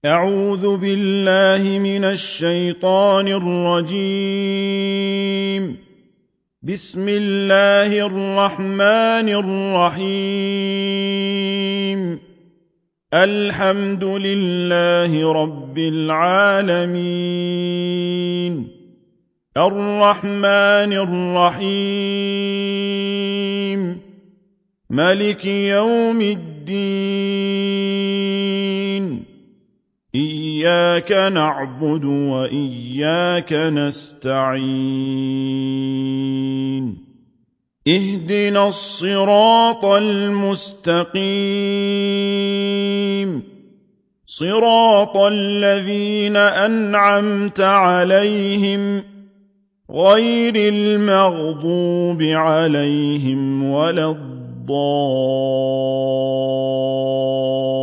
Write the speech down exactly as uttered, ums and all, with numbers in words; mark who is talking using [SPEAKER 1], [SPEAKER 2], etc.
[SPEAKER 1] أعوذ بالله من الشيطان الرجيم. بسم الله الرحمن الرحيم. الحمد لله رب العالمين، الرحمن الرحيم، ملك يوم الدين. إياك نعبد وإياك نستعين. اهدنا الصراط المستقيم، صراط الذين أنعمت عليهم غير المغضوب عليهم ولا الضالين.